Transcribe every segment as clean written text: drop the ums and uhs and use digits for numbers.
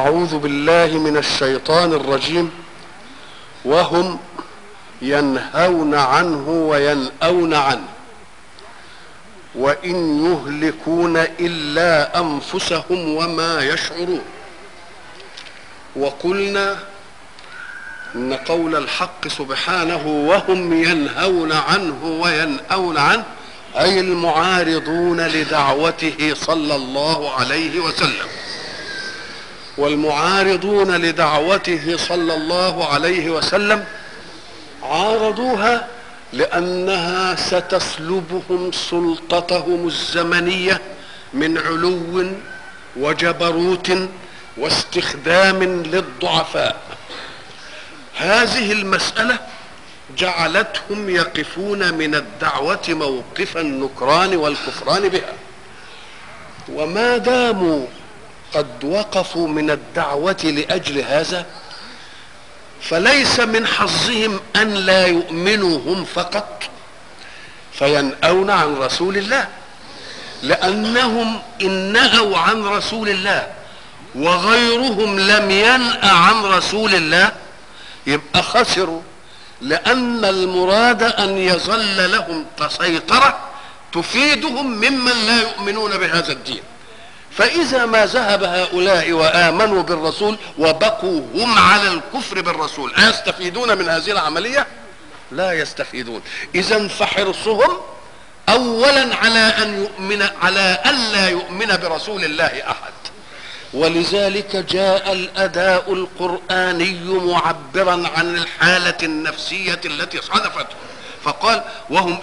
أعوذ بالله من الشيطان الرجيم. وهم ينهون عنه وينأون عنه وإن يهلكون إلا أنفسهم وما يشعرون. وقلنا إن قول الحق سبحانه وهم ينهون عنه وينأون عنه أي المعارضون لدعوته صلى الله عليه وسلم. والمعارضون لدعوته صلى الله عليه وسلم عارضوها لأنها ستسلبهم سلطتهم الزمنية من علو وجبروت واستخدام للضعفاء. هذه المسألة جعلتهم يقفون من الدعوة موقف النكران والكفران بها، وما داموا قد وقفوا من الدعوة لأجل هذا فليس من حظهم أن لا يؤمنوا هم فقط فينأون عن رسول الله، لأنهم إن نهوا عن رسول الله وغيرهم لم ينأ عن رسول الله يبقى خسروا، لأن المراد أن يظل لهم سيطرة تفيدهم ممن لا يؤمنون بهذا الدين. فإذا ما ذهب هؤلاء وآمنوا بالرسول وبقوا هم على الكفر بالرسول أيستفيدون من هذه العملية؟ لا يستفيدون. إذن فحرصهم أولا على أن لا يؤمن برسول الله أحد. ولذلك جاء الأداء القرآني معبرا عن الحالة النفسية التي صادفته، فقال وهم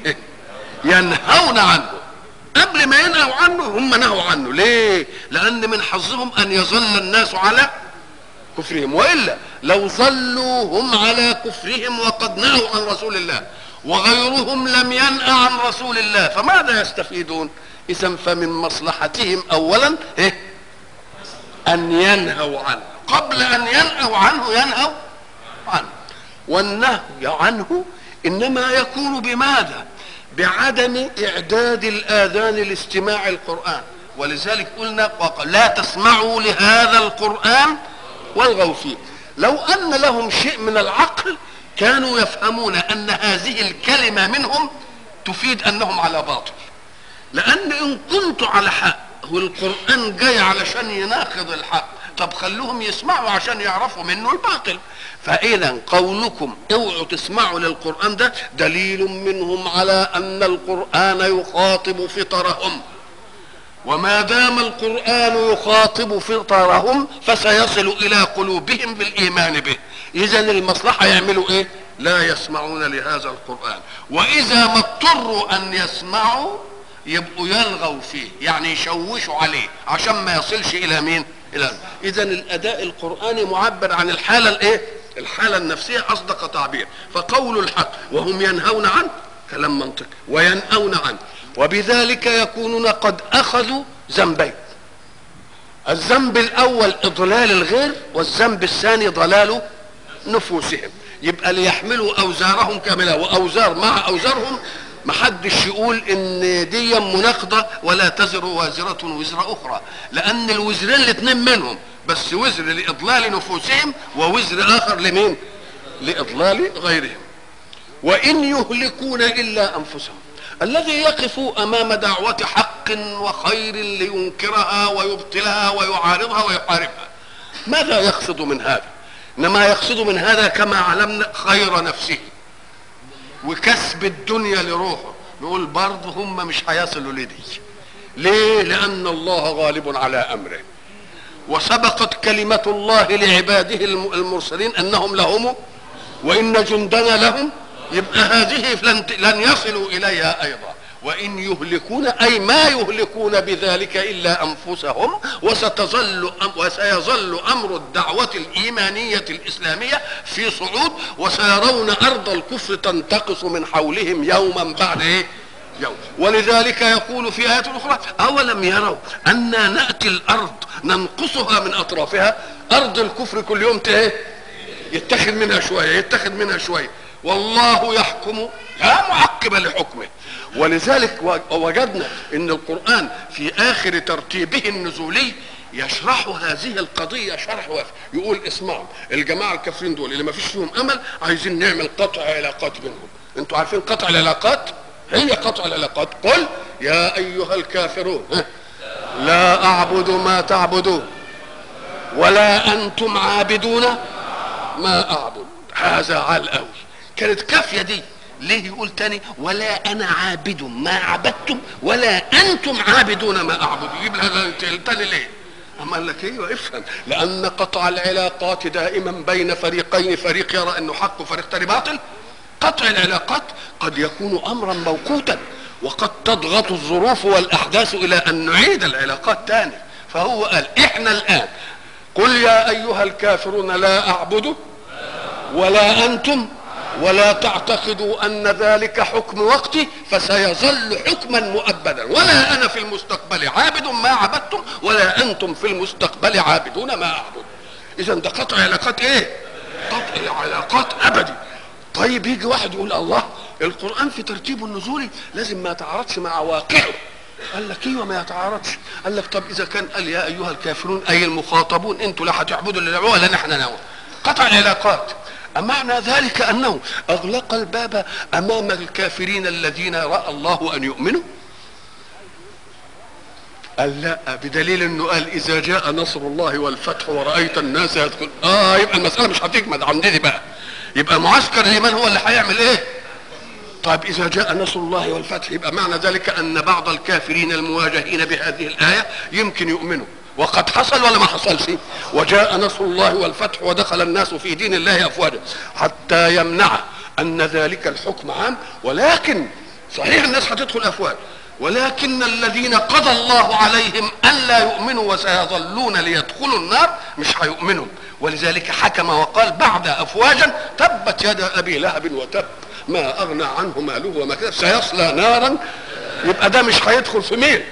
ينهون عنه. قبل ما ينهوا عنه هم نهوا عنه. ليه؟ لأن من حظهم أن يظل الناس على كفرهم، وإلا لو ظلوا هم على كفرهم وقد نهوا عن رسول الله وغيرهم لم ينأ عن رسول الله فماذا يستفيدون؟ إذن فمن مصلحتهم أولا أن ينهوا عنه، قبل أن ينهوا عنه ينهوا عنه. والنهي عنه إنما يكون بماذا؟ بعدم إعداد الآذان لاستماع القرآن. ولذلك قلنا لا تسمعوا لهذا القرآن والغوا فيه. لو أن لهم شيء من العقل كانوا يفهمون أن هذه الكلمة منهم تفيد أنهم على باطل، لأن إن كنت على حق والقرآن جاي علشان يناقض الحق، طب خلوهم يسمعوا عشان يعرفوا منه الباطل. فإذا قولكم اوعوا تسمعوا للقرآن ده دليل منهم على أن القرآن يخاطب فطرهم، وما دام القرآن يخاطب فطرهم فسيصل إلى قلوبهم بالإيمان به. إذا المصلحة يعملوا إيه؟ لا يسمعون لهذا القرآن، وإذا ما اضطروا أن يسمعوا يبقوا يلغوا فيه، يعني يشوشوا عليه عشان ما يصلش إلى مين؟ إذا الأداء القرآني معبر عن الحالة الحالة النفسية أصدق تعبير. فقول الحق وهم ينهون عنه كلام منطقي وينأون عنه، وبذلك يكونون قد أخذوا ذنبين: الذنب الأول إضلال الغير، والذنب الثاني ضلال نفوسهم. يبقى ليحملوا أوزارهم كاملة، وأوزار مع أوزارهم، محدش يقول ان دي مناقضه ولا تزر وازره وزر اخرى، لان الوزرين الاثنين منهم، بس وزر لاضلال نفوسهم ووزر اخر لمين؟ لاضلال غيرهم. وان يهلكون الا انفسهم. الذي يقف امام دعوه حق وخير لينكرها ويبطلها ويعارضها ويحاربها ماذا يقصد من هذا؟ انما يقصد من هذا كما علمنا خير نفسه وكسب الدنيا لروحه. نقول برضه هم مش هيصلوا لدي. ليه؟ لأن الله غالب على أمره، وسبقت كلمة الله لعباده المرسلين أنهم لهم وإن جندنا لهم. يبقى هذه لن يصلوا إليها أيضا. وإن يهلكون أي ما يهلكون بذلك إلا أنفسهم، وسيظل أمر الدعوة الإيمانية الإسلامية في صعود، وسيرون أرض الكفر تنتقص من حولهم يوما بعد يوم. ولذلك يقول في آيات أخرى أولم يروا أننا نأتي الأرض ننقصها من أطرافها. أرض الكفر كل يوم يتخذ منها شوية يتخذ منها شوية، والله يحكم لا معقب لحكمه. ولذلك وجدنا ان القرآن في اخر ترتيبه النزولي يشرحوا هذه القضية شرح وافي، يقول اسمعوا الجماعة الكافرين دول اللي ما فيش فيهم امل عايزين نعمل قطع علاقات بينهم. انتوا عارفين قطع العلاقات؟ هي قطع العلاقات. قل يا ايها الكافرون لا اعبد ما تعبدون ولا انتم عابدون ما اعبد. هذا عال قوي، كانت كافية دي. ليه يقول تاني ولا انا عابد ما عبدتم ولا انتم عابدون ما اعبد؟ يجيب لها تاني ليه؟ اما قال لك ايوه افهم، لان قطع العلاقات دائما بين فريقين، فريق يرى انه حق وفريق تاني باطل. قطع العلاقات قد يكون امرا موقوتا، وقد تضغط الظروف والاحداث الى ان نعيد العلاقات تاني. فهو قال احنا الان قل يا ايها الكافرون لا اعبد ولا انتم ولا تعتقدوا ان ذلك حكم وقتي فسيظل حكما مؤبدا، ولا انا في المستقبل عابد ما عبدتم ولا انتم في المستقبل عابدون ما اعبد. اذا ده قطع علاقات ايه؟ قطع علاقات ابدي. طيب يجي واحد يقول الله القرآن في ترتيبه النزولي لازم ما يتعارضش مع واقعه. قال لك ايوه ما يتعارضش. قال لك طب اذا كان قال يا ايها الكافرون اي المخاطبون انتوا لا هتعبدوا اللي نعبدوه ولا نحن نعبد. قطع العلاقات أمعنى ذلك أنه أغلق الباب أمام الكافرين الذين رأى الله أن يؤمنوا؟ قال لا، بدليل أنه قال إذا جاء نصر الله والفتح ورأيت الناس يدخل. يبقى المسألة مش هتجمد عندي بقى، يبقى معسكر الإيمان هو اللي هيعمل إيه؟ طيب إذا جاء نصر الله والفتح يبقى معنى ذلك أن بعض الكافرين المواجهين بهذه الآية يمكن يؤمنوا، وقد حصل ولا ما حصلش؟ وجاء نصر الله والفتح ودخل الناس في دين الله افواجا، حتى يمنع ان ذلك الحكم عام. ولكن صحيح الناس هتدخل افواج، ولكن الذين قضى الله عليهم ان لا يؤمنوا وسيظلون ليدخلوا النار مش هيؤمنوا. ولذلك حكم وقال بعد افواجا تبت يد ابي لهب وتب ما اغنى عنه ماله وما كسب سيصلى نارا. يبقى ده مش هيدخل في مين؟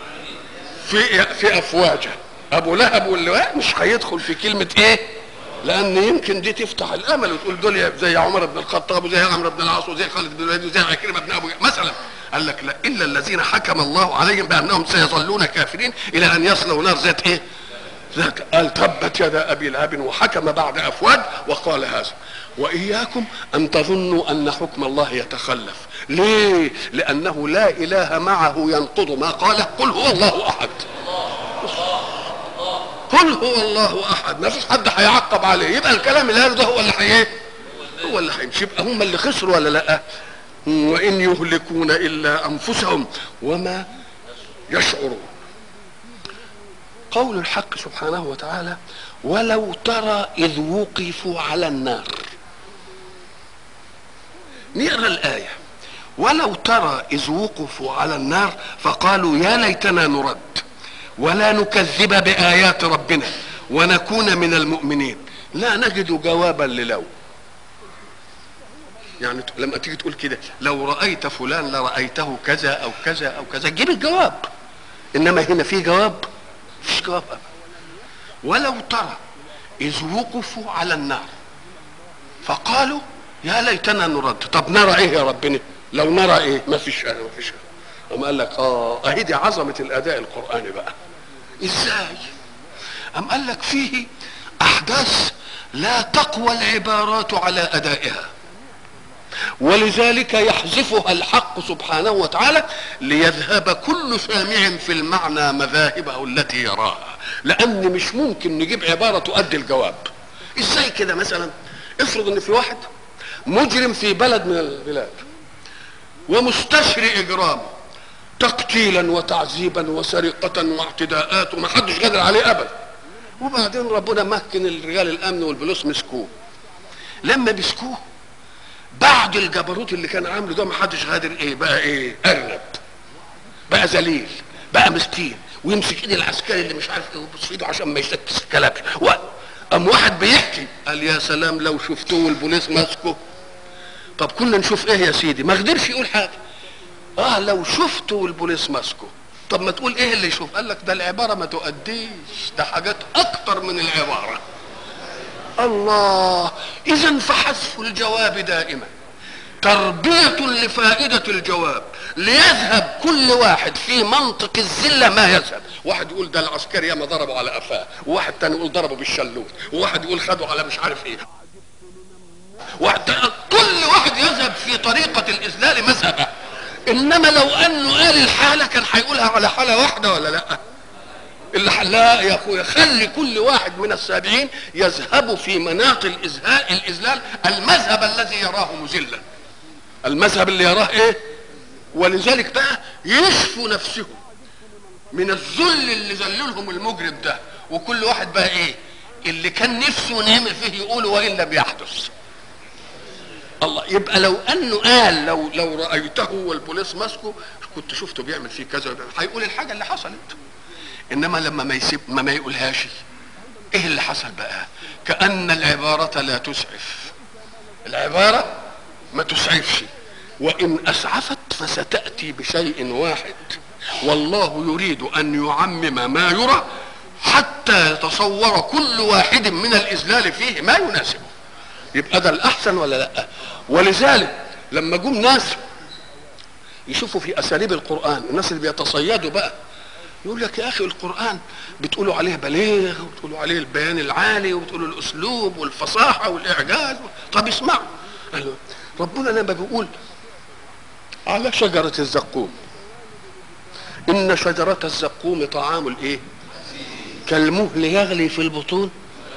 في افواجه. ابو لهب واللواء مش هيدخل في كلمه ايه؟ لان يمكن دي تفتح الامل وتقول دول زي عمر بن الخطاب وزي عمرو بن العاص وزي خالد بن الوليد وزي عكرمه بن ابو مثلا. قال لك لا، الا الذين حكم الله عليهم بانهم سيظلون كافرين الى ان يصلوا نار ذات ايه؟ ذات. قال تبت يد ابي لهب وحكم بعد افواج وقال هذا. واياكم ان تظنوا ان حكم الله يتخلف. ليه؟ لانه لا اله معه ينقض ما قاله قل هو الله احد. قل هو الله احد، ما فيش حد هيعقب عليه. يبقى الكلام اللي ده هو اللي هو اللي هيمشي. يبقى هم اللي خسروا ولا لا؟ وان يهلكون الا انفسهم وما يشعرون. قول الحق سبحانه وتعالى ولو ترى اذ وقفوا على النار. نقرا الايه ولو ترى اذ وقفوا على النار فقالوا يا ليتنا نرد ولا نكذب بايات ربنا ونكون من المؤمنين. لا نجد جوابا للو. يعني لما تيجي تقول كده لو رايت فلان لرايته كذا او كذا او كذا تجيب الجواب، انما هنا في جواب؟ مفيش جواب أبدا. ولو ترى اذ وقفوا على النار فقالوا يا ليتنا نرد. طب نرى ايه يا ربنا؟ لو نرى ايه؟ ما فيش اما قال لك اهي دي عظمه الاداء القراني بقى. ازاي؟ ام قال لك فيه احداث لا تقوى العبارات على ادائها، ولذلك يحذفها الحق سبحانه وتعالى ليذهب كل سامع في المعنى مذاهبه التي يراها، لان مش ممكن نجيب عباره تؤدي الجواب. ازاي كده؟ مثلا افرض ان في واحد مجرم في بلد من البلاد ومستشري اجرام تقتيلا وتعذيبا وسرقه واعتداءات ومحدش قادر عليه ابدا، وبعدين ربنا مكن الرجال الامن والبوليس مسكوه. لما مسكوه بعد الجبروت اللي كان عامله ده محدش قادر ايه بقى؟ ايه؟ ارنب بقى، ذليل بقى، مسكين، ويمسك ايد العسكري اللي مش عارف ايه ويبص في ايده عشان ما يشتكش الكلام. قام واحد بيحكي قال يا سلام لو شفتوه والبوليس ماسكه. طب كنا نشوف ايه يا سيدي؟ ما قدرش يقول حاجه. لو شفته والبوليس ماسكه. طب ما تقول ايه اللي يشوف؟ قال لك ده العباره ما تؤديش، ده حاجات اكتر من العباره. الله. اذا فحذف الجواب دائما تربيه لفائده الجواب، ليذهب كل واحد في منطق الذله ما يذهب. واحد يقول ده العسكري ياما ضربوا على قفاه، وواحد تاني يقول ضربوا بالشلوت، وواحد يقول خدوا على مش عارف ايه، كل واحد يذهب في طريقه الاذلال مذهبه. انما لو انه قال الحاله كان هيقولها على حاله واحده ولا لا؟ لا يا اخويا، خلي كل واحد من السابعين يذهب في مناط الاذلال، المذهب الذي يراه مذلا، المذهب اللي يراه ايه. ولذلك بقى يشفوا نفسهم من الذل اللي ذللهم المجرم ده، وكل واحد بقى ايه اللي كان نفسه نعمل فيه يقوله وان لم يحدث. الله، يبقى لو انه قال لو رايته والبوليس ماسكه كنت شفته بيعمل فيه كذا، هيقول الحاجه اللي حصلت. انما لما ما يسيب ما يقولهاش، ايه اللي حصل بقى؟ كأن العبارة لا تسعف، العبارة ما تسعفش، وان اسعفت فستأتي بشيء واحد، والله يريد ان يعمم ما يرى حتى يتصور كل واحد من الاذلال فيه ما يناسبه. يبقى ده الاحسن ولا لا؟ ولذلك لما جم ناس يشوفوا في اساليب القرآن، الناس اللي بيتصيدوا بقى يقول لك يا اخي القرآن بتقولوا عليه بليغ، وبتقولوا عليه البيان العالي، وبتقولوا الاسلوب والفصاحة والاعجاز. طب اسمعوا، ربنا لما بيقول على شجرة الزقوم، ان شجرة الزقوم طعام الايه؟ كالمهل يغلي في البطون.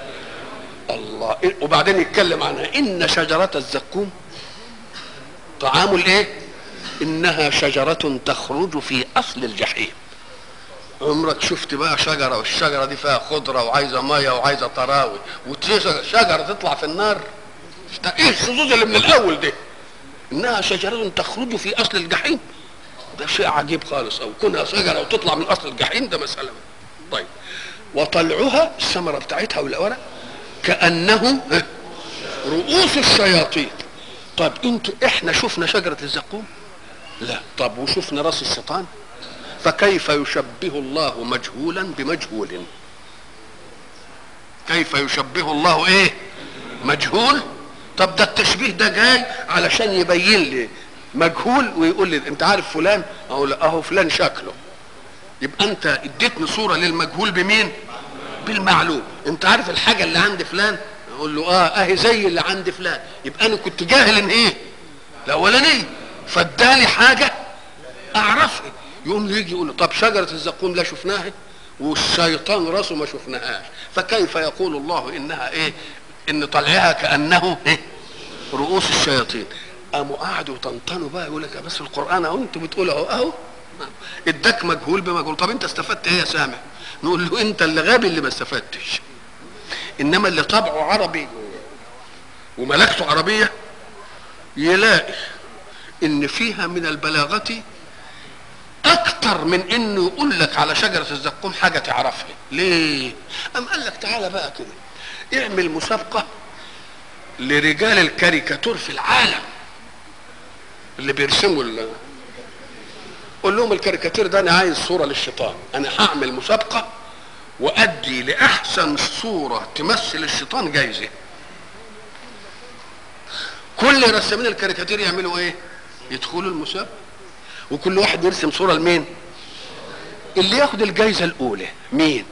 الله، وبعدين يتكلم عنها ان شجرة الزقوم طعام الايه؟ انها شجرة تخرج في اصل الجحيم. عمرك شفت بقى شجرة والشجرة دي فيها خضرة وعايزة مية وعايزة طراوي، وشجرة تطلع في النار؟ ايه الشذوذ اللي من الاول ده؟ انها شجرة تخرج في اصل الجحيم، ده شيء عجيب خالص. او كونها شجرة وتطلع من اصل الجحيم ده مسألة. طيب، وطلعها الثمرة بتاعتها والورق كأنه رؤوس الشياطين. طب احنا شفنا شجرة الزقوم؟ لا. طب وشفنا راس الشيطان؟ فكيف يشبه الله مجهولا بمجهول؟ كيف يشبه الله ايه؟ مجهول. طب ده التشبيه ده جاي علشان يبين لي مجهول ويقول لي انت عارف فلان؟ اقول اهو فلان شكله. يبقى انت اديتني صورة للمجهول بمين؟ بالمعلوم. انت عارف الحاجة اللي عند فلان؟ اقول له اهي زي اللي عند فلان. يبقى انا كنت جاهل ان ايه؟ الاولاني، فاداني حاجة اعرفها. يقوم يجي يقول له طب شجرة الزقوم لا شفناها، والشيطان راسه ما شفناهاش، فكيف يقول الله انها ايه؟ ان طلعها كأنه ايه؟ رؤوس الشياطين. قاموا قعدوا يطنطنوا بقى يقول لك بس القرآن اهو انتوا بتقولوا اهو اداك مجهول بمجهول. طب انت استفدت ايه يا سامع؟ نقول له انت اللي غبي اللي ما استفدتش. انما اللي طبعه عربي وملكته عربية يلاقي ان فيها من البلاغة اكتر من انه يقول لك على شجرة الزقوم حاجة تعرفها. ليه؟ قام قال لك تعالى بقى كده اعمل مسابقة لرجال الكاريكاتور في العالم اللي بيرسموا قول لهم الكاريكاتير ده انا عايز صورة للشيطان، انا هعمل مسابقة وادي لاحسن صورة تمثل الشيطان جايزة. كل رسامين الكاريكاتير يعملوا ايه؟ يدخلوا المسابقة، وكل واحد يرسم صورة لمين؟ اللي ياخد الجايزة الاولى مين؟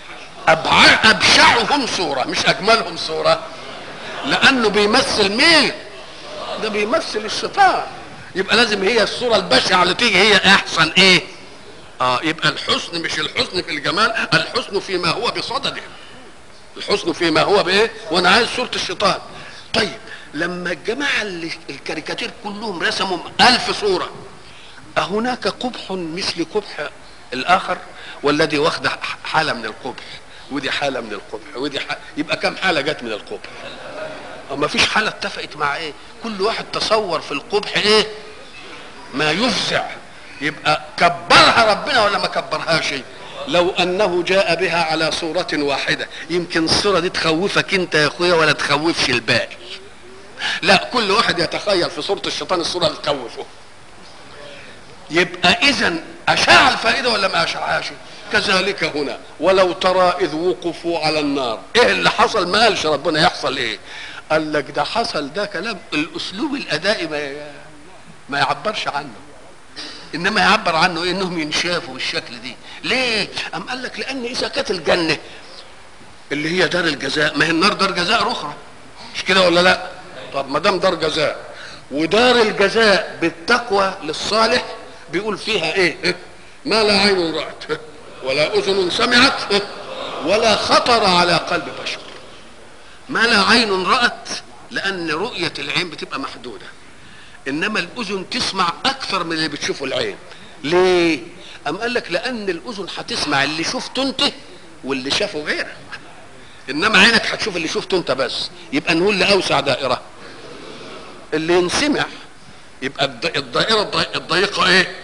ابشعهم صورة مش اجملهم صورة، لانه بيمثل مين؟ ده بيمثل الشيطان. يبقى لازم هي الصورة البشعة اللي تيجي هي احسن ايه؟ يبقى الحسن مش الحسن في الجمال، الحسن فيما هو بصدده، الحسن فيما هو بايه؟ وانا عايز صورة الشيطان. طيب لما الجماعة الكاريكاتير كلهم رسموا 1000 صورة، أهناك قبح مثل قبح الآخر؟ والذي واخد حالة من القبح ودي حالة من القبح ودي يبقى كم حالة جت من القبح؟ ما فيش حالة اتفقت مع ايه؟ كل واحد تصور في القبح ايه؟ ما يفزع. يبقى كبرها ربنا ولا ما كبرهاش؟ لو انه جاء بها على صورة واحدة يمكن الصورة دي تخوفك انت يا اخويا ولا تخوفش الباقي. لا، كل واحد يتخيل في صورة الشيطان الصورة اللي تخوفه. يبقى اذا اشاع الفائدة ولا ما اشاعهاش؟ كذلك هنا ولو ترى اذ وقفوا على النار، ايه اللي حصل؟ ما قالش ربنا يحصل ايه؟ قال لك ده حصل، ده كلام الاسلوب الادائي ما يعبرش عنه. انما يعبر عنه ايه؟ انهم ينشافوا بالشكل دي. ليه؟ ام قال لك لان اذا كانت الجنه اللي هي دار الجزاء، ما هي النار دار جزاء اخرى، مش كده ولا لا؟ طب ما دام دار جزاء ودار الجزاء بالتقوى للصالح، بيقول فيها ايه؟ ما لا عين رأت ولا اذن سمعت ولا خطر على قلب بشر. ما لا عين رأت، لان رؤية العين بتبقى محدودة، انما الاذن تسمع اكثر من اللي بتشوفه العين. ليه؟ ام قال لك لان الاذن هتسمع اللي شفته انت واللي شافه غيرك، انما عينك هتشوف اللي شفته انت بس. يبقى نقول لاوسع دائرة اللي ينسمع، يبقى الدائرة الضيقة ايه؟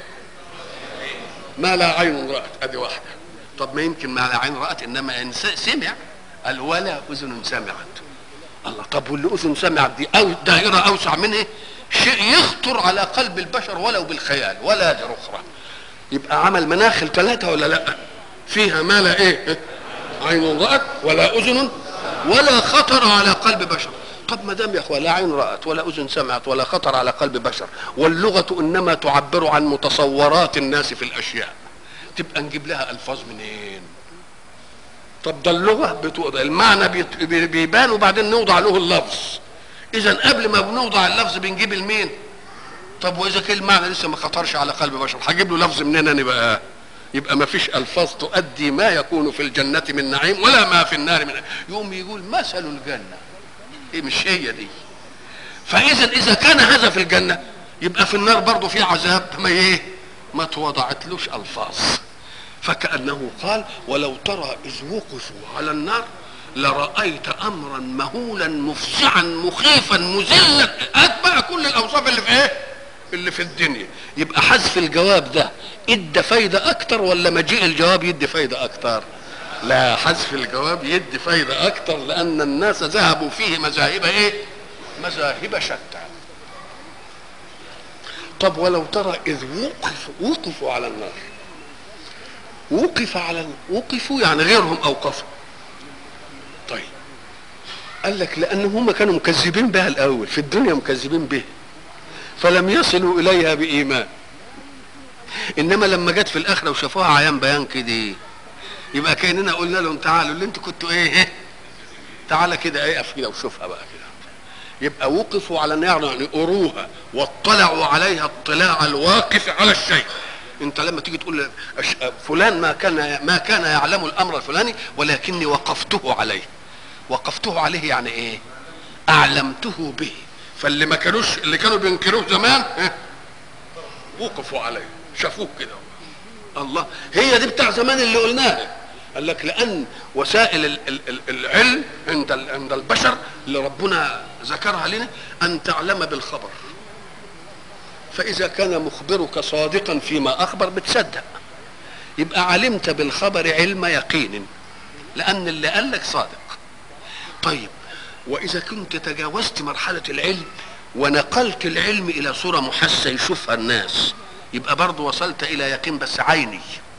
ما لا عين رأت، ادي واحدة. طب ما يمكن ما لا عين رأت انما سمع، قال ولا اذن سمعت. الله، طب واللي اذن سمعت دي او دائرة اوسع منه، شيء يخطر على قلب البشر ولو بالخيال ولا دائرة اخرى. يبقى عمل مناخل ثلاثة ولا لا؟ فيها ما لا ايه؟ عين رأت ولا اذن ولا خطر على قلب بشر. طب ما دام يا اخوان لا عين رأت ولا اذن سمعت ولا خطر على قلب بشر، واللغة انما تعبر عن متصورات الناس في الاشياء، تبقى نجيب لها الفاظ منين؟ طب ده اللغة المعنى بيبان وبعدين نوضع له اللفظ. اذا قبل ما بنوضع اللفظ بنجيب المين؟ طب واذا كان المعنى لسه ما خطرش على قلب بشر، هجيب له لفظ منين انا بقى؟ يبقى ما فيش الفاظ تؤدي ما يكون في الجنة من نعيم ولا ما في النار من. يقوم يقول مثل الجنة، إيه مش هي دي؟ فاذا كان هذا في الجنة، يبقى في النار برضه في عذاب ما توضعتلوش الفاظ. فكأنه قال ولو ترى إذ وقفوا على النار لرأيت أمرا مهولا مفزعا مخيفا مذلا. أتبع كل الأوصاف اللي في اللي في الدنيا. يبقى حذف الجواب ده ادى فايدة أكتر ولا مجيء الجواب يدي فايدة أكتر؟ لا، حذف الجواب يدي فايدة أكتر، لأن الناس ذهبوا فيه مذاهب مذاهب شتى. طب ولو ترى إذ وقفوا على النار، وقفوا يعني غيرهم اوقفوا. طيب قال لك لان هم كانوا مكذبين بها الاول في الدنيا، مكذبين بها فلم يصلوا اليها بايمان، انما لما جت في الاخره وشافوها عيان بيان كده، يبقى كاننا قلنا لهم تعالوا اللي انتوا كنتوا تعالى كده اقف كده وشوفها بقى كده. يبقى وقفوا على النار يعني اروها واطلعوا عليها اطلاع الواقف على الشيء. انت لما تيجي تقول فلان ما كان يعلم الامر الفلاني ولكني وقفته عليه يعني ايه؟ اعلمته به. فاللي ما كانوش، اللي كانوا بينكروه زمان وقفوا عليه، شافوه كده. الله، هي دي بتاع زمان اللي قلناها. قال لك لان وسائل العلم عند البشر اللي ربنا ذكرها لنا ان تعلم بالخبر، فإذا كان مخبرك صادقا فيما أخبر بتصدق، يبقى علمت بالخبر علم يقين لأن اللي قال لك صادق. طيب وإذا كنت تجاوزت مرحلة العلم ونقلت العلم إلى صورة محسة يشوفها الناس، يبقى برضو وصلت إلى يقين بس عيني.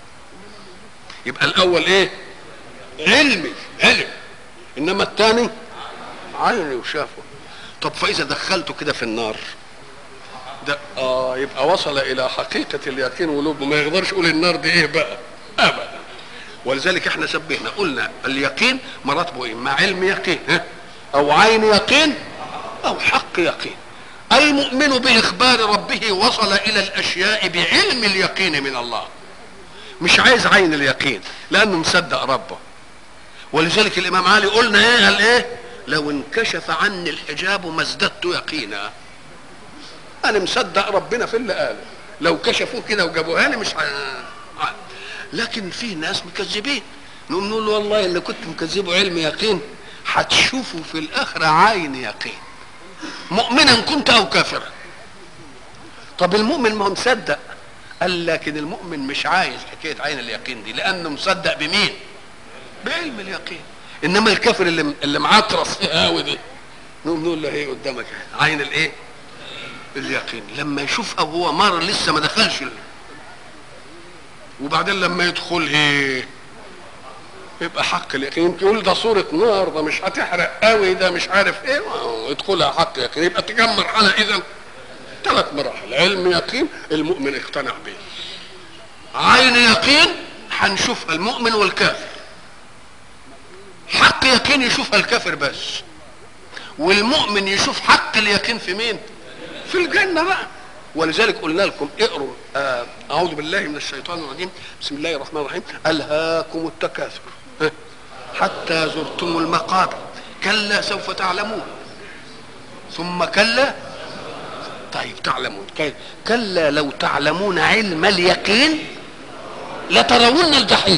يبقى الأول علم، إنما الثاني عيني وشافه. طب فإذا دخلته كده في النار ده يبقى وصل الى حقيقة اليقين ولوب، ما يقدرش يقول النار دي بقى ابدا. ولذلك احنا شبهنا قلنا اليقين مراتبه اما علم يقين او عين يقين او حق يقين. المؤمن باخبار ربه وصل الى الاشياء بعلم اليقين من الله، مش عايز عين اليقين لانه مصدق ربه. ولذلك الامام علي قلنا قال لو انكشف عني الحجاب ما ازددت يقينا. انا مصدق ربنا في اللي قاله، لو كشفوه كده وجابوها لي مش لكن في ناس مكذبين، نقول له والله اللي كنت مكذبه علم يقين هتشوفه في الاخره عين يقين، مؤمنا كنت او كافرا. طب المؤمن ما هو مصدق، قال لكن المؤمن مش عايز حكايه عين اليقين دي لانه مصدق بمين؟ بعلم اليقين. انما الكافر اللي معطرس قوي دي نقول له قدامك عين اليقين. لما يشوفها وهو مر لسه ما دخلش وبعدين لما يدخل يبقى حق اليقين. يمكن يقول ده صورة نار، ده مش هتحرق قوي، ده مش عارف يدخلها حق يقين. يبقى تجمع على 3 مراحل: علم يقين المؤمن اقتنع به، عين يقين هنشوفها المؤمن والكافر، حق يقين يشوفها الكافر بس، والمؤمن يشوف حق اليقين في مين؟ في الجنة بقى. ولذلك قلنا لكم اقروا اعوذ بالله من الشيطان الرجيم، بسم الله الرحمن الرحيم: الهاكم التكاثر حتى زرتم المقابر كلا سوف تعلمون ثم كلا. طيب تعلمون كلا لو تعلمون علم اليقين لترون الجحيم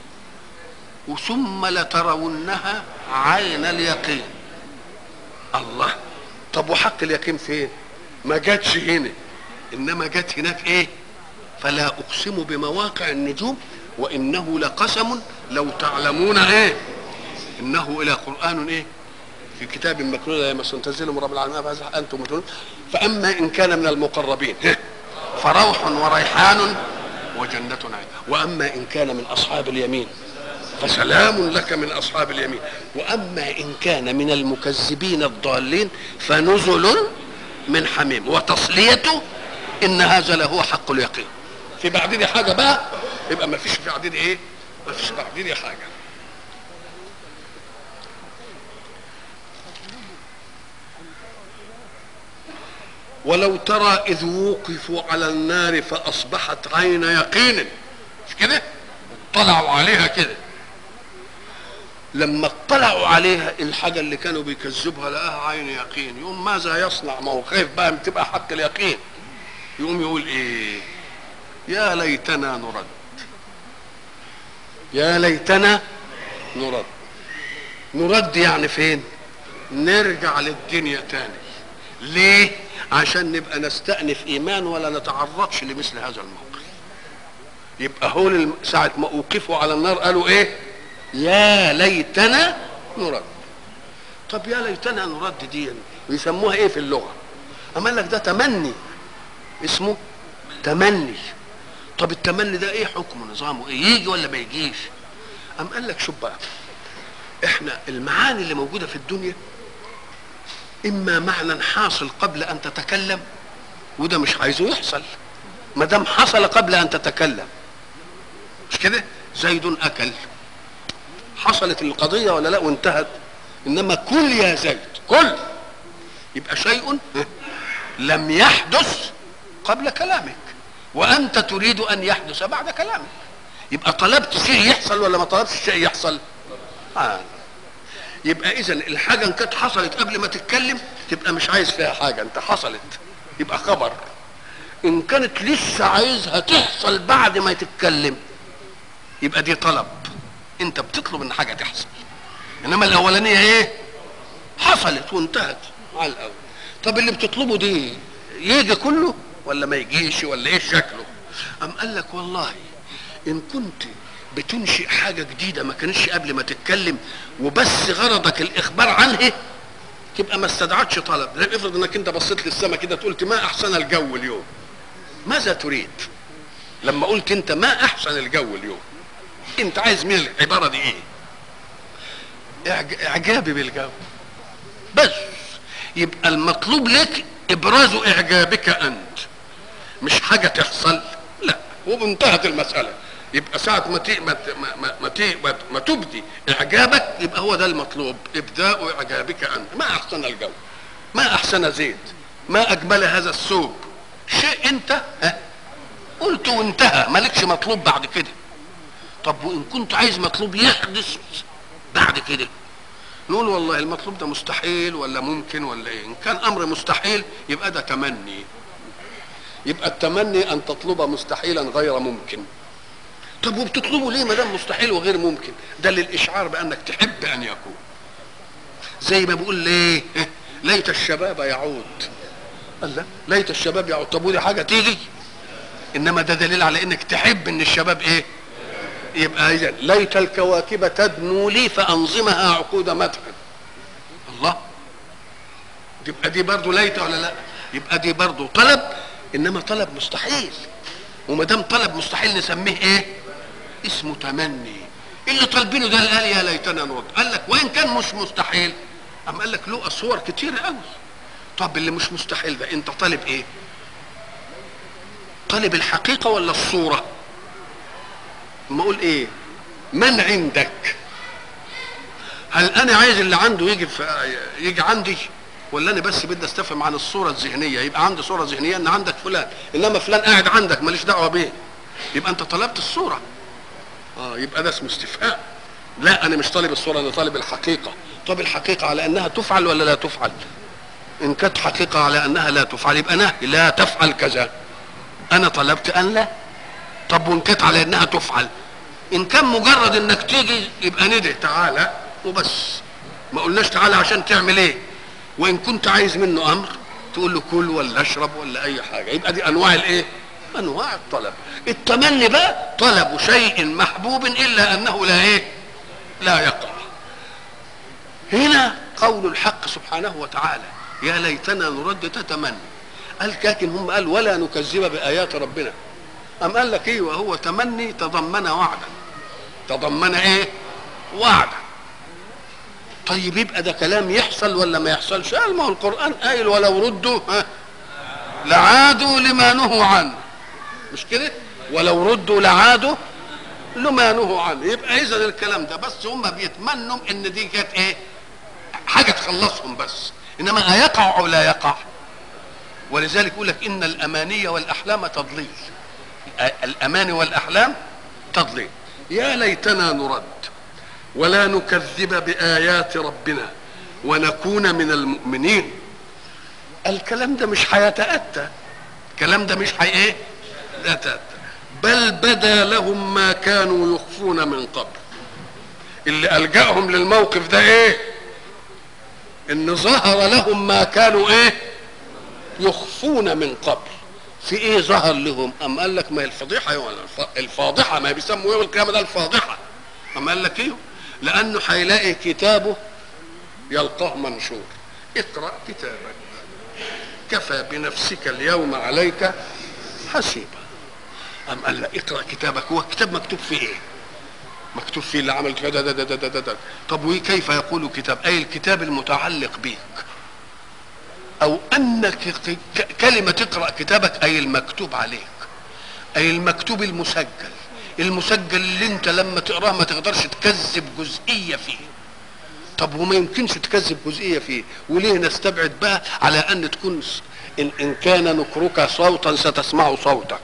ثم لترونها عين اليقين. الله، طب وحق اليقين فين؟ ما جاتش هنا، انما جت هناك ايه؟ فلا اقسم بمواقع النجوم وانه لقسم لو تعلمون ايه؟ انه الى قران ايه؟ في كتاب مكنون لا يمسه تنزيل من رب العالمين فهذا انتم متنون. فاما ان كان من المقربين فروح وريحان وجنة نعيم، واما ان كان من اصحاب اليمين فسلام لك من اصحاب اليمين، واما ان كان من المكذبين الضالين فنزل من حميم وتصليته ان هذا لهو حق اليقين. في بعدين حاجه بقى، يبقى ما فيش في بعدين ايه؟ ما فيش بعدين حاجه. ولو ترى اذ وقفوا على النار فاصبحت عين يقين، مش كده؟ طلعوا عليها كده، لما اطلعوا عليها الحاجه اللي كانوا بيكذبها لقاها عين يقين، يقوم ماذا يصنع؟ ما هو خايف بقى تبقى حق اليقين، يقوم يقول ايه؟ يا ليتنا نرد، يا ليتنا نرد. نرد يعني فين؟ نرجع للدنيا تاني. ليه؟ عشان نبقى نستأنف ايمان ولا نتعرضش لمثل هذا الموقف. يبقى هو ساعة ما اوقفوا على النار قالوا ايه؟ يا ليتنا نرد. طب يا ليتنا نرد دي يسموها ايه في اللغة؟ اما قال لك ده تمني، اسمه تمني. طب التمني ده ايه حكمه نظامه ايه؟ يجي ولا ما يجيش؟ ام قال لك شوف بقى، احنا المعاني اللي موجودة في الدنيا اما معنى حاصل قبل ان تتكلم، وده مش عايزه يحصل ما دام حصل قبل ان تتكلم، مش كده؟ زيد اكل، حصلت القضيه ولا لا وانتهت. انما كل يا زيد كل، يبقى شيء لم يحدث قبل كلامك وانت تريد ان يحدث بعد كلامك. يبقى طلبت شيء يحصل ولا ما طلبتش شيء يحصل؟ يبقى اذا الحاجه ان كانت حصلت قبل ما تتكلم تبقى مش عايز فيها حاجه، انت حصلت يبقى خبر. ان كانت لسه عايزها تحصل بعد ما تتكلم يبقى دي طلب، انت بتطلب ان حاجه تحصل. انما الاولانيه ايه؟ حصلت وانتهت على الاول. طب اللي بتطلبه دي يجي كله ولا ما يجيش ولا ايه شكله؟ ام قال لك والله ان كنت بتنشئ حاجه جديده ما كانتش قبل ما تتكلم وبس غرضك الاخبار عنها تبقى ما استدعتش طلب. افرض انك انت بصيت للسماء كده قلت ما احسن الجو اليوم، ماذا تريد؟ لما قلت انت ما احسن الجو اليوم انت عايز من العباره دي ايه؟ اعجابي بالجو بس. يبقى المطلوب لك ابراز اعجابك انت، مش حاجه تحصل، لا، وانتهت المساله. يبقى ساعه ما تبدي اعجابك يبقى هو ده المطلوب، ابداء اعجابك انت. ما احسن الجو، ما احسن زيد، ما اجمل هذا الثوب، شيء انت قلت وانتهى، مالكش مطلوب بعد كده. طب وان كنت عايز مطلوب يحدث بعد كده نقول والله المطلوب ده مستحيل ولا ممكن ولا ايه؟ ان كان امر مستحيل يبقى ده تمني، يبقى التمني ان تطلب مستحيلا غير ممكن. طب وبتطلبه ليه ما دام مستحيل وغير ممكن؟ ده للاشعار بانك تحب ان يكون. زي ما بقول ليه ليت الشباب يعود، الله ليت الشباب يعود. طب ودي حاجه تيجي؟ انما ده دليل على انك تحب ان الشباب ايه؟ يبقى اذا ليت الكواكب تدنو لي فانظمها عقود مدح. الله، يبقى دي برضه ليت ولا لا؟ يبقى دي برضه طلب، انما طلب مستحيل. وما دام طلب مستحيل نسميه ايه؟ اسمه تمني. اللي طالبينه ده قال يا ليتنا نرد، قال لك وان كان مش مستحيل، قام قال لك له صور كتيره قوي. طب اللي مش مستحيل ده انت طالب ايه؟ طالب الحقيقة ولا الصورة؟ اما اقول ايه؟ من عندك؟ هل انا عايز اللي عنده يجي عندي، ولا انا بس بدي استفهم عن الصورة الذهنية؟ يبقى عندي صورة ذهنية ان عندك فلان، انما فلان قاعد عندك ماليش دعوة بيه، يبقى انت طلبت الصورة. يبقى ده اسمه استفهام. لا انا مش طالب الصورة، انا طالب الحقيقة. طب الحقيقة على انها تفعل ولا لا تفعل؟ ان كانت حقيقة على انها لا تفعل يبقى نهي، لا تفعل كذا، انا طلبت ان لا. طب وان كانت على انها تفعل، ان كان مجرد انك تيجي يبقى ندعي تعالى وبس، ما قلناش تعالى عشان تعمل ايه. وان كنت عايز منه امر تقول له كل ولا اشرب ولا اي حاجة، يبقى دي انواع الايه؟ انواع الطلب. التمني بقى طلب شيء محبوب الا انه لا ايه؟ لا يقع. هنا قول الحق سبحانه وتعالى يا ليتنا نرد تتمنى. قال لكن هم قال ولا نكذب بآيات ربنا. أم قال لك ايوه، هو تمني تضمن وعدا. تضمن ايه؟ وعدا. طيب يبقى ده كلام يحصل ولا ما يحصلش؟ قال ما هو القرآن قايل ولو ردوا لعادوا لما نهوا عنه، مش كده؟ ولو ردوا لعادوا لما نهوا عنه. يبقى اذا الكلام ده بس هم بيتمنوا ان دي كانت ايه؟ حاجة تخلصهم بس، انما ايقع او لا يقع؟ ولذلك يقول لك ان الاماني والاحلام تضليل. الاماني والاحلام تضليل. يا ليتنا نرد ولا نكذب بايات ربنا ونكون من المؤمنين. الكلام ده مش هيتاتى، الكلام ده مش ايه؟ يتاتى. بل بدا لهم ما كانوا يخفون من قبل. اللي الجاهم للموقف ده ايه؟ ان ظهر لهم ما كانوا ايه؟ يخفون من قبل. في ايه ظهر لهم؟ ام قال لك ما الفضيحه الفاضحه، ما بيسموا يوم القيامه ده الفاضحه. ام قال لك ايه؟ لانه هيلاقي كتابه يلقاه منشور. اقرا كتابك كفى بنفسك اليوم عليك حسيبا. ام قال لك اقرا كتابك، هو الكتاب مكتوب فيه ايه؟ مكتوب فيه اللي عملت كذا ده. طب وكيف يقول كتاب؟ اي الكتاب المتعلق بيك، او انك كلمة تقرأ كتابك اي المكتوب عليك، اي المكتوب المسجل اللي انت لما تقراه ما تقدرش تكذب جزئية فيه. طب وما يمكنش تكذب جزئية فيه، وليه نستبعد بقى على ان تكون ان كان نكرك صوتا ستسمع صوتك،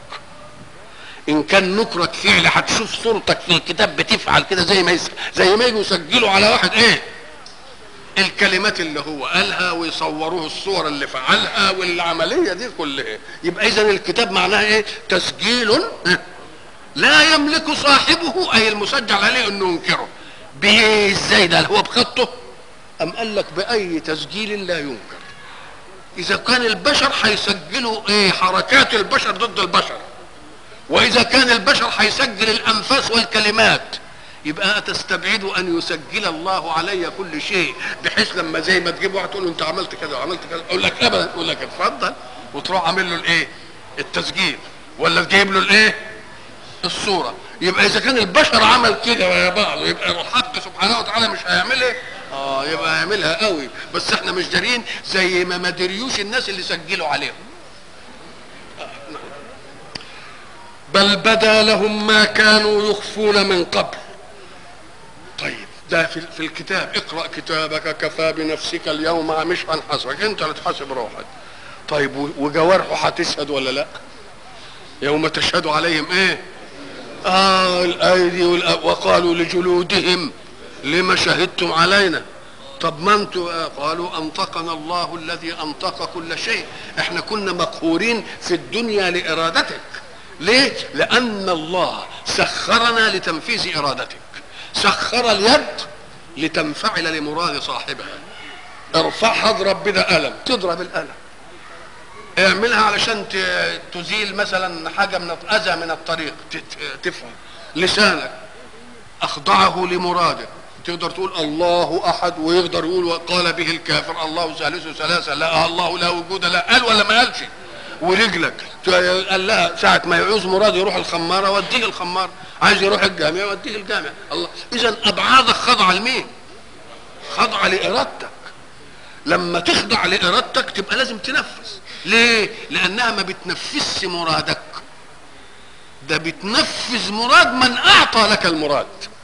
ان كان نكرك فعل هتشوف صورتك في الكتاب بتفعل كده زي ما يجوا يسجلوا على واحد ايه؟ الكلمات اللي هو قالها ويصوروه الصور اللي فعلها والعملية دي كلها. يبقى اذا الكتاب معناه ايه؟ تسجيل لا يملك صاحبه اي المسجل عليه انه ينكره. بايه؟ ازاي ده؟ هو بخطه؟ ام قال لك باي تسجيل لا ينكر. اذا كان البشر هيسجلوا ايه؟ حركات البشر ضد البشر، واذا كان البشر هيسجل الانفاس والكلمات، يبقى أتستبعد ان يسجل الله علي كل شيء، بحيث لما زي ما تجيب واحد تقول له انت عملت كذا وعملت كذا، اقول لك ابدا، اقول لك اتفضل، وتروح عامل له الايه؟ التسجيل، ولا تجيب له الايه؟ الصوره. يبقى اذا كان البشر عمل كده ويا بعض، يبقى الحق سبحانه وتعالى مش هيعمل ايه؟ يبقى هيعملها قوي، بس احنا مش دارين زي ما دريوش الناس اللي سجلوا عليهم. بل بدا لهم ما كانوا يخفون من قبل. طيب ده في الكتاب، اقرأ كتابك كفى بنفسك اليوم، مش هنحاسبك، انت اللي تحاسب روحك. طيب وجوارحه هتشهد ولا لا؟ يوم تشهد عليهم ايه؟ الايدي وقالوا لجلودهم لما شهدتم علينا. طب ما انتم قالوا انطقنا الله الذي انطق كل شيء. احنا كنا مقهورين في الدنيا لارادتك. ليه؟ لان الله سخرنا لتنفيذ ارادتك. سخر اليد لتنفعل لمراد صاحبها. ارفعها اضرب بدا قلم، تضرب القلم. اعملها علشان تزيل مثلا حاجه من اذى من الطريق، تفهم. لسانك اخضعه لمراده، تقدر تقول الله احد، ويقدر يقول وقال به الكافر الله ثالث ثلاثه، لا الله لا وجود لا. قال ولا ما قالش؟ ورجلك قال لها ساعة ما يعوز مراد يروح الخمارة وديه الخمارة، عايز يروح الجامع وديه الجامع. الله، إذا أبعادك خاضعة لمين؟ خاضعة لإرادتك. لما تخضع لارادتك تبقى لازم تنفذ. ليه؟ لانها ما بتنفذش مرادك، ده بتنفذ مراد من اعطى لك المراد.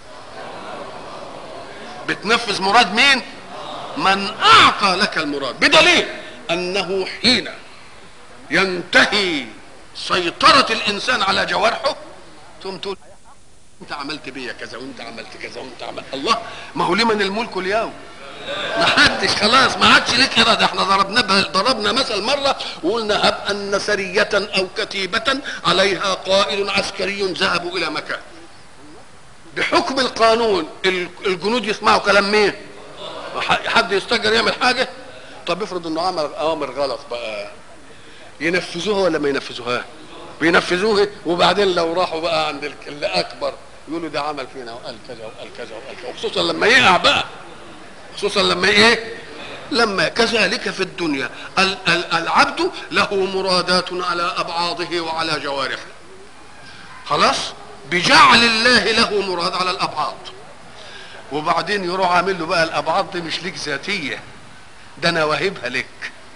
بتنفذ مراد مين؟ من اعطى لك المراد، بدليل انه حين ينتهي سيطرة الانسان على جوارحه ثم تقول انت عملت بيا كذا وانت عملت كذا وانت عملت. الله، ما هو لمن الملك اليوم؟ ما حدش، خلاص ما عادش لك اراده. احنا ضربنا مثل مره وقلنا هب ان سريه او كتيبه عليها قائد عسكري ذهبوا الى مكان، بحكم القانون الجنود يسمعوا كلام مين؟ حد يستجر يعمل حاجه؟ طب افرض انه عمل اوامر غلط بقى، ينفذوها ولا ما ينفذوها؟ بينفذوها. وبعدين لو راحوا بقى عند اللي اكبر يقولوا ده عمل فينا وقال كذا وقال كذا وقال كذا، وخصوصا لما يقع بقى، خصوصا لما ايه؟ لما كذلك في الدنيا العبد له مرادات على ابعاضه وعلى جوارحه، خلاص بجعل الله له مراد على الابعاض، وبعدين يروح عامل له بقى الابعاض دي مش ليك ذاتيه، ده انا واهبها لك.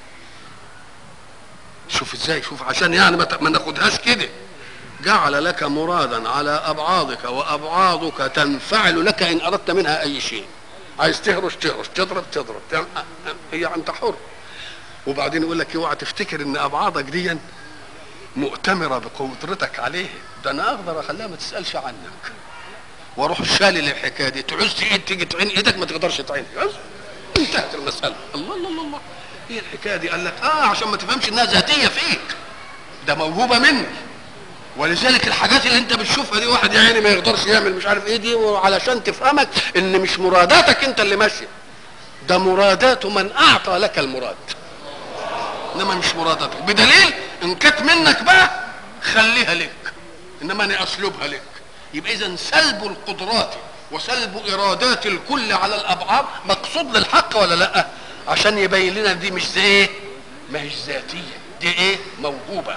شوف ازاي، شوف عشان يعني ما ناخدهاش كده. جعل لك مرادا على ابعاضك وابعاضك تنفعل لك ان اردت منها اي شيء. عايز تهرش تهرش، تضرب تضرب، هي انت حر. وبعدين يقول لك اوعى تفتكر ان ابعاضك دي مؤتمره بقدرتك عليه، ده انا اقدر اخليها ما تسالش عنك واروح شالل الحكايه دي، تعوز تيجي تعين ايدك ما تقدرش تعين، انتهت المساله. الله الله الله الله، ايه الحكايه دي؟ قال لك عشان ما تفهمش انها ذاتيه فيك، ده موهوبه منك. ولذلك الحاجات اللي انت بتشوفها دي واحد يا عيني ما يقدرش يعمل مش عارف ايه دي، وعلشان تفهمك ان مش مراداتك انت اللي ماشيه، ده مرادات من اعطى لك المراد، انما مش مراداتك. بدليل ان كانت منك بقى خليها لك، انما انا اسلبها لك. يبقى اذا سلب القدرات وسلب ارادات الكل على الابعاد مقصود للحق ولا لا؟ عشان يبين لنا دي مش زي ايه؟ ما هيش ذاتيه، دي ايه؟ موهوبه.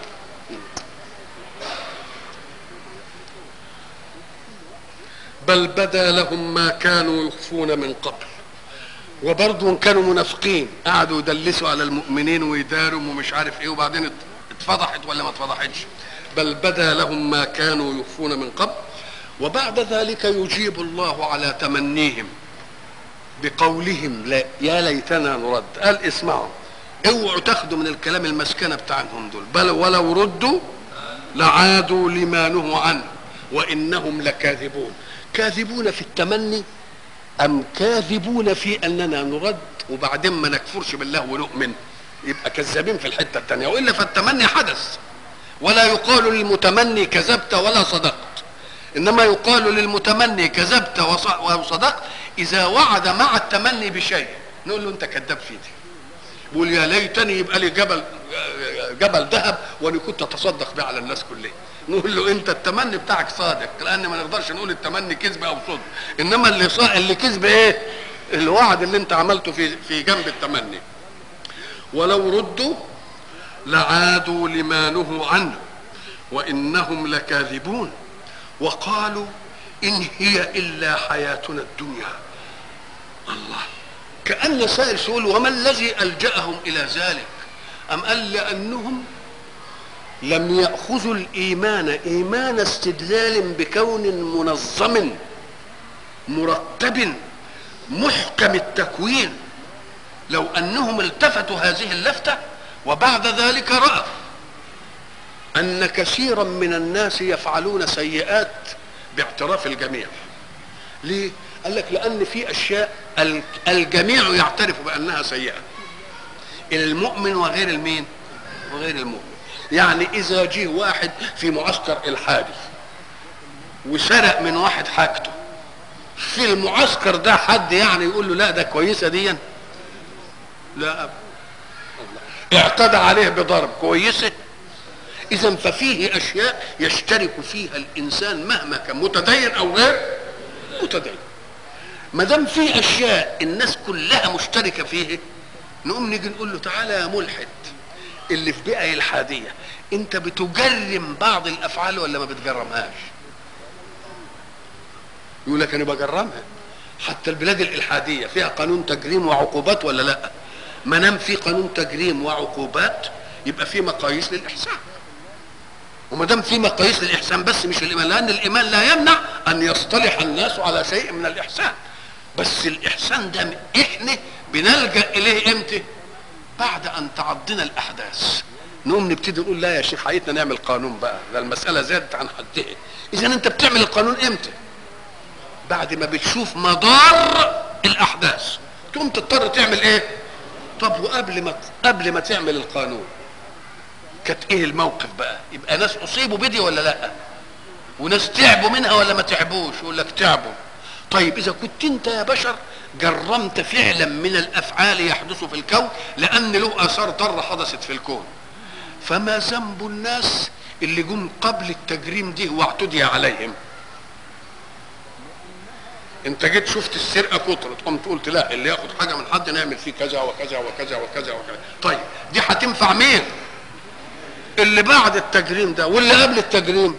بل بدا لهم ما كانوا يخفون من قبل. وبرضه ان كانوا منافقين قعدوا يدلسوا على المؤمنين ويداروا ومش عارف ايه، وبعدين اتفضحت ولا ما اتفضحتش. بل بدا لهم ما كانوا يخفون من قبل. وبعد ذلك يجيب الله على تمنيهم بقولهم لا يا ليتنا نرد. قال اسمعوا، اوعوا تاخدوا من الكلام المسكنه بتاعهم دول، بل ولو ردوا لعادوا لما نهوا عنه وانهم لكاذبون. كاذبون في التمني ام كاذبون في اننا نرد وبعدين ما نكفرش بالله ونؤمن؟ يبقى كذابين في الحته الثانيه. والا فالتمني حدث، ولا يقال للمتمني كذبت ولا صدقت، انما يقال للمتمني كذبت وصدقت اذا وعد مع التمني بشيء، نقول له انت كذاب في دي. بقول يا ليتني يبقى لي جبل ذهب وانا كنت اتصدق به على الناس كلها، نقول له انت التمني بتاعك صادق، لان ما نقدرش نقول التمني كذب او صدق، انما اللي كذب ايه؟ الوعد اللي انت عملته في جنب التمني. ولو ردوا لعادوا لما نهوا عنه وانهم لكاذبون وقالوا ان هي الا حياتنا الدنيا. الله، كأن سائل سؤال وما الذي ألجأهم إلى ذلك؟ أم قال لأنهم لم يأخذوا الإيمان إيمان استدلال بكون منظم مرتب محكم التكوين. لو أنهم التفتوا هذه اللفتة وبعد ذلك رأوا أن كثيرا من الناس يفعلون سيئات باعتراف الجميع. ليه؟ قال لك لأن في أشياء الجميع يعترف بأنها سيئة، المؤمن وغير المين وغير المؤمن. يعني إذا جه واحد في معسكر إلحادي وسرق من واحد حاجته، في المعسكر ده حد يعني يقول له لا ده كويسة دي؟ لا. اعتدى عليه بضرب، كويسة؟ إذا ففيه أشياء يشترك فيها الإنسان مهما كان متدين أو غير متدين. ما دام في اشياء الناس كلها مشتركه فيه، نقوم نيجي نقول له تعالى يا ملحد اللي في بيئه الحاديه، انت بتجرم بعض الافعال ولا ما بتجرمهاش؟ يقول لك انا بجرمها. حتى البلاد الالحاديه فيها قانون تجريم وعقوبات ولا لا؟ ما دام في قانون تجريم وعقوبات يبقى في مقاييس للاحسان، وما دام في مقاييس للاحسان بس مش الايمان، لان الايمان لا يمنع ان يصطلح الناس على شيء من الاحسان، بس الاحسان ده احنا بنلجا اليه امتى؟ بعد ان تعضنا الاحداث نقوم نبتدي نقول لا يا شيخ حقيقتنا نعمل قانون بقى، ده المساله زادت عن حدها. اذا انت بتعمل القانون امتى؟ بعد ما بتشوف مضار الاحداث تقوم تضطر تعمل ايه؟ طب قبل ما تعمل القانون كانت ايه الموقف بقى؟ يبقى ناس اصيبوا بدي ولا لا؟ وناس تعبوا منها ولا ما تعبوش؟ يقول لك تعبوا. طيب اذا كنت انت يا بشر جرمت فعلا من الافعال يحدث في الكون لان له اثار ضاره حدثت في الكون، فما ذنب الناس اللي جم قبل التجريم دي واعتدي عليهم؟ انت جيت شفت السرقه كترت قمت قلت لا اللي ياخد حاجه من حد نعمل فيه كذا وكذا وكذا وكذا وكذا. طيب دي هتنفع مين؟ اللي بعد التجريم ده، واللي قبل التجريم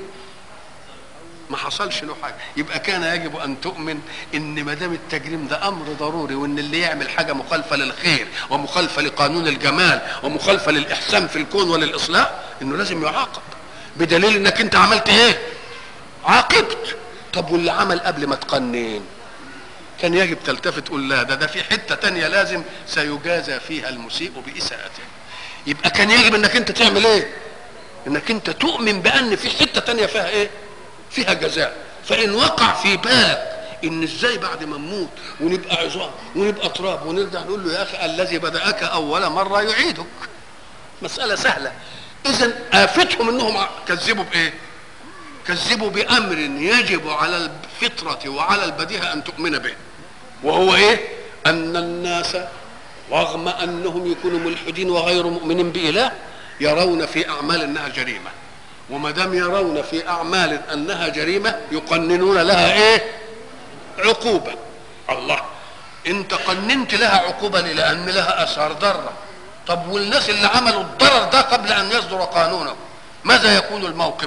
ما حصلش له حاجه. يبقى كان يجب ان تؤمن ان ما دام التجريم ده امر ضروري، وان اللي يعمل حاجه مخالفه للخير ومخالفه لقانون الجمال ومخالفه للاحسان في الكون وللاصلاح انه لازم يعاقب، بدليل انك انت عملت ايه؟ عاقبت. طب واللي عمل قبل ما تقنن كان يجب تلتفت تقول لا ده في حته تانية لازم سيجازى فيها المسيء باساءته. يبقى كان يجب انك انت تعمل ايه؟ انك انت تؤمن بان في حته تانية فيها ايه؟ فيها جزاء. فان وقع في بالك ان ازاي بعد ما نموت ونبقى عظام ونبقى تراب ونرجع نقول له يا اخي الذي بدأك اول مره يعيدك، مساله سهله. اذا افتهم انهم كذبوا بايه؟ كذبوا بامر يجب على الفطره وعلى البديهه ان تؤمن به، وهو ايه؟ ان الناس رغم انهم يكونوا ملحدين وغير مؤمنين باله يرون في اعمال انها جريمه، وما دام يرون في اعمال انها جريمه يقننون لها ايه؟ عقوبه. الله، انت قننت لها عقوبه لان لها اثار ضاره. طب والناس اللي عملوا الضرر ده قبل ان يصدر قانونه ماذا يكون الموقف؟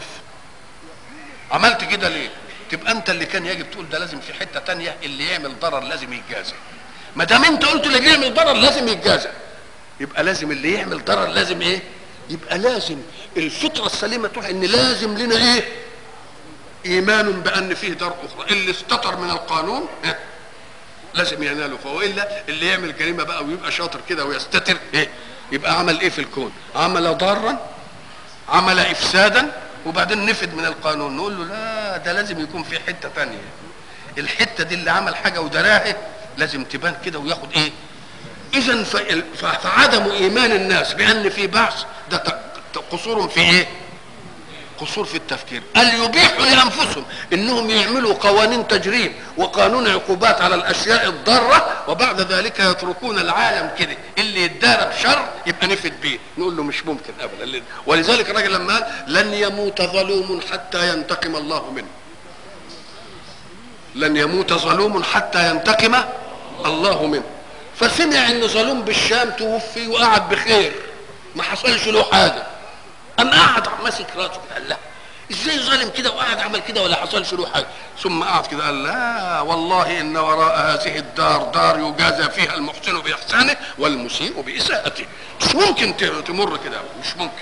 عملت كده ليه؟ تبقى انت اللي كان يجب تقول ده لازم في حته تانية اللي يعمل ضرر لازم يتجازى. ما دام انت قلت اللي يعمل ضرر لازم يتجازى، يبقى لازم اللي يعمل ضرر لازم ايه؟ يبقى لازم الفطره السليمه تروح ان لازم لنا ايه؟ ايمان بان فيه دار اخرى. اللي استتر من القانون لازم يناله، فوالا اللي يعمل جريمه بقى ويبقى شاطر كده ويستتر ايه؟ يبقى عمل ايه في الكون؟ عمل ضارا، عمل افسادا، وبعدين نفد من القانون. نقول له لا ده لازم يكون في حته تانية، الحته دي اللي عمل حاجه ودراها لازم تبان كده وياخد ايه؟ اذا فعدم ايمان الناس بان في بعث ده قصور في ايه؟ قصور في التفكير. قال يبيحوا لانفسهم انهم يعملوا قوانين تجريم وقانون عقوبات على الاشياء الضاره، وبعد ذلك يتركون العالم كده اللي يتدار بشر يبقى نفد بيه. نقول له مش ممكن ابدا. ولذلك الراجل لما قال لن يموت ظلوم حتى ينتقم الله منه، لن يموت ظلوم حتى ينتقم الله منه، فسمع ان ظلوم بالشام توفي وقعد بخير ما حصلش له حاجه، قام قعد ماسك راسه قال لا ازاي ظالم كده وقعد عمل كده ولا حصلش له حاجه، ثم قعد كده قال لا والله ان وراء هذه الدار دار يجازى فيها المحسن باحسانه والمسيء باساءته. مش ممكن تمر كده، مش ممكن.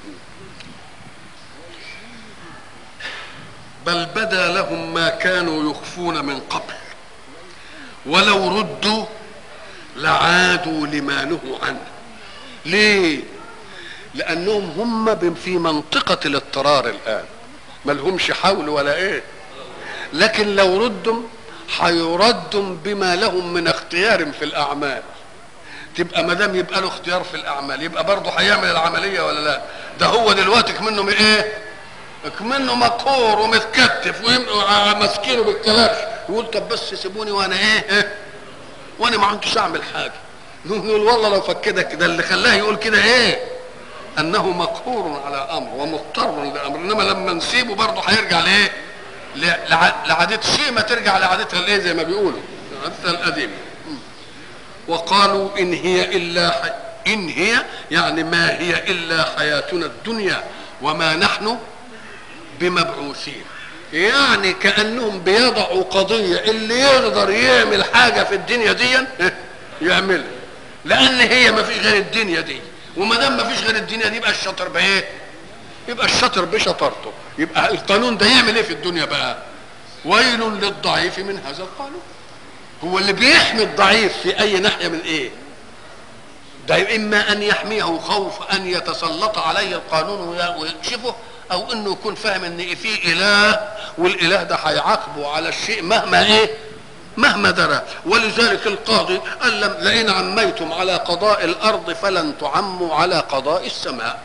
بل بدا لهم ما كانوا يخفون من قبل ولو ردوا لعادوا لما نهوا عنه. ليه؟ لانهم هم في منطقه الاضطرار الان، ما لهمش حول ولا ايه، لكن لو ردوا هيردوا بما لهم من اختيار في الاعمال. تبقى ما دام يبقى له اختيار في الاعمال يبقى برضه هيعمل العمليه ولا لا؟ ده هو دلوقتي كمنه ايه؟ كمنه مقهور ومتكتف وماسكينه بالكلاش، يقول طب بس سيبوني وانا ايه؟ وانا ما عدتش اعمل حاجه. نقول والله لو فكدك ده اللي خلاه يقول كده ايه؟ انه مقهور على امر ومضطر لامر، انما لما نسيبه برضه هيرجع لايه؟ لعادة شيمه ترجع لعادتها الايه زي ما بيقولوا عادتها القديمه. وقالوا ان هي يعني ما هي الا حياتنا الدنيا وما نحن بمبعوثين. يعني كانهم بيضعوا قضيه اللي يقدر يعمل حاجه في الدنيا دي يعملها، لان هي ما فيش غير الدنيا دي، وما دام ما فيش غير الدنيا دي يبقى الشاطر بايه؟ يبقى الشاطر بشطارته. يبقى القانون ده يعمل ايه في الدنيا بقى؟ ويل للضعيف من هذا القانون. هو اللي بيحمي الضعيف في اي ناحيه من ايه؟ ده اما ان يحميه خوف ان يتسلط عليه القانون ويكشفه، او انه يكون فاهم ان في اله والاله ده هيعاقبه على الشيء مهما ايه؟ مهما درى. ولذلك القاضي قال لئن عميتم على قضاء الارض فلن تعموا على قضاء السماء.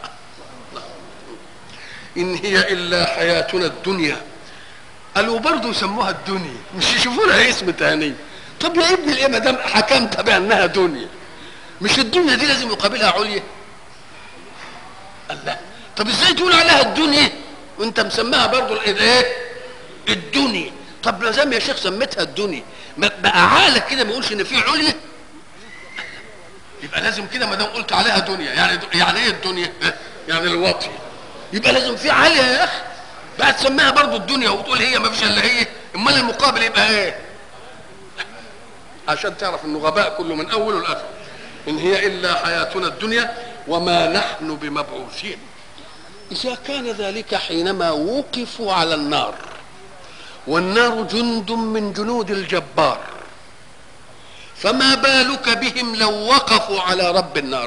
ان هي الا حياتنا الدنيا. قالوا برضه يسموها الدنيا، مش يشوفوا لها اسم تاني. طب يا ابن الايه ما دام حكمت بانها دنيا، مش الدنيا دي لازم يقابلها عليا؟ قال لا. طب ازاي تقول عليها الدنيا وانت مسماها برضه الايه؟ الدنيا. طب لازم يا شيخ سميتها الدنيا، بقى عقلك كده ما يقولش ان في عليا؟ يبقى لازم كده ما دام قلت عليها دنيا، يعني ايه الدنيا؟ يعني الوطي. يبقى لازم في عاليه يا اخي بقى تسميها برضه الدنيا وتقول هي ما فيش الا هي. امال المقابل يبقى ايه؟ عشان تعرف انه غباء كله من اوله لاخره. ان هي الا حياتنا الدنيا وما نحن بمبعوثين. اذا كان ذلك حينما وقفوا على النار، والنار جند من جنود الجبار، فما بالك بهم لو وقفوا على رب النار؟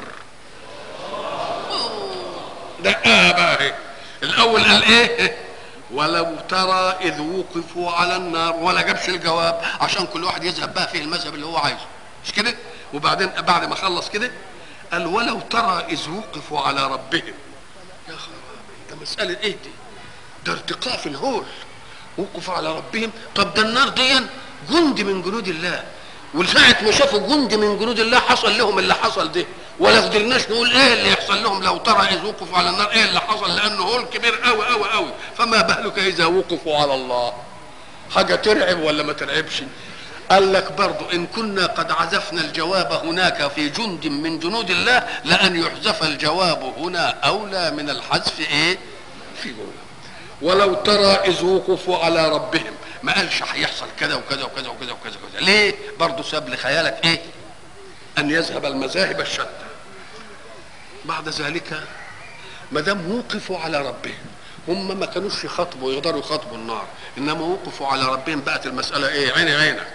دقاها بقى ايه؟ الاول قال ايه؟ ولو ترى اذ وقفوا على النار، ولا جابش الجواب عشان كل واحد يذهب بقى فيه المذهب اللي هو عايزه، مش كده؟ وبعدين بعد ما خلص كده قال ولو ترى اذ وقفوا على ربهم. يا خرابي، ده مساله ايه دي؟ ده ارتقاء في الهول. وقفوا على ربهم. طب ده النار دي جند من جنود الله، ولساعة ما شافوا جند من جنود الله حصل لهم اللي حصل ده، ولا قدرناش نقول ايه اللي يحصل لهم لو ترى اذ وقفوا على النار ايه اللي حصل، لانه هول كبير قوي قوي قوي. فما بالك اذا وقفوا على الله؟ حاجه ترعب ولا ما ترعبش؟ قال لك برضو ان كنا قد عزفنا الجواب هناك في جند من جنود الله، لان يحذف الجواب هنا اولى من الحذف ايه؟ في جنود. ولو ترى اذ وقفوا على ربهم، ما قالش هيحصل كذا وكذا وكذا وكذا وكذا وكذا. ليه؟ برضه ساب لخيالك ايه؟ ان يذهب المذاهب الشتى. بعد ذلك ما دام وقفوا على ربهم، هم ما كانوش يخاطبوا يقدروا يخاطبوا النار، انما وقفوا على ربهم بقت المساله ايه؟ عيني عينك.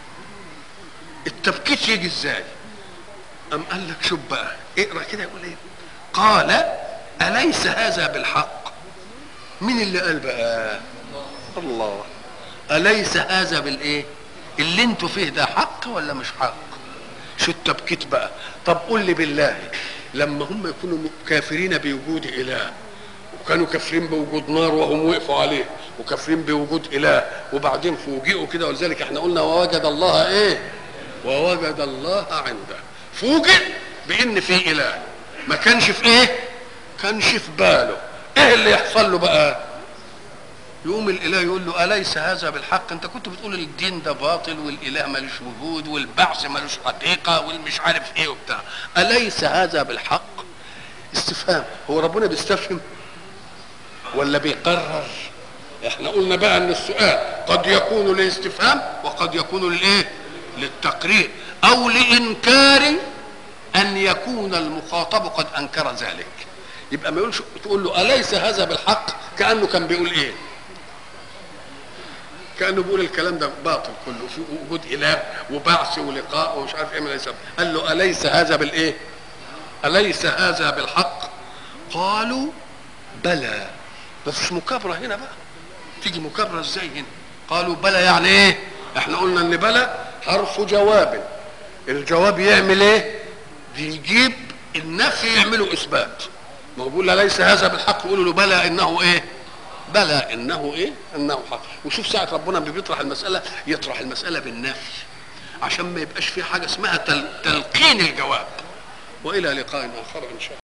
التبكيت يجي ازاي؟ ام قال لك شوف بقى اقرا كده يقول ايه؟ قال اليس هذا بالحق؟ مين اللي قال بقى؟ الله. أليس هذا بالإيه؟ اللي انتوا فيه ده حق ولا مش حق؟ شو التبكيت بقى؟ طب قول لي بالله، لما هم يكونوا كافرين بوجود إله، وكانوا كافرين بوجود نار وهم وقفوا عليه، وكافرين بوجود إله، وبعدين فوجئوا كده، ولذلك احنا قلنا ووجد الله إيه؟ ووجد الله عنده. فوجئ بإن في إله، ما كانش في إيه؟ كانش في باله. إيه اللي يحصل له بقى؟ يقوم الاله يقول له اليس هذا بالحق؟ انت كنت بتقول الدين ده باطل والاله مالوش وجود والبعث مالوش حقيقه والمش عارف ايه وبتاع، اليس هذا بالحق؟ استفهام. هو ربنا بيستفهم ولا بيقرر؟ احنا قلنا بقى ان السؤال قد يكون للاستفهام وقد يكون للايه؟ للتقرير او لانكار ان يكون المخاطب قد انكر ذلك. يبقى ما يقولش تقول له اليس هذا بالحق كانه كان بيقول ايه؟ كانه بيقول الكلام ده باطل كله، في وجود اله وبعث ولقاء ومش عارف ايه من الاسباب. قال له اليس هذا بالايه؟ اليس هذا بالحق؟ قالوا بلى. ما فيش مكابره هنا بقى. تيجي مكابره ازاي هنا؟ قالوا بلى يعني ايه؟ احنا قلنا ان بلى حرف جواب. الجواب يعمل ايه؟ بيجيب النفي يعمله اثبات. ما هو بيقول ليس هذا بالحق، يقولوا له بلى انه ايه؟ بلى انه ايه؟ انه حق. وشوف ساعه ربنا بيطرح المساله يطرح المساله بالنفي عشان ما يبقاش في حاجه اسمها تلقين الجواب. والى لقاء اخر ان شاء الله.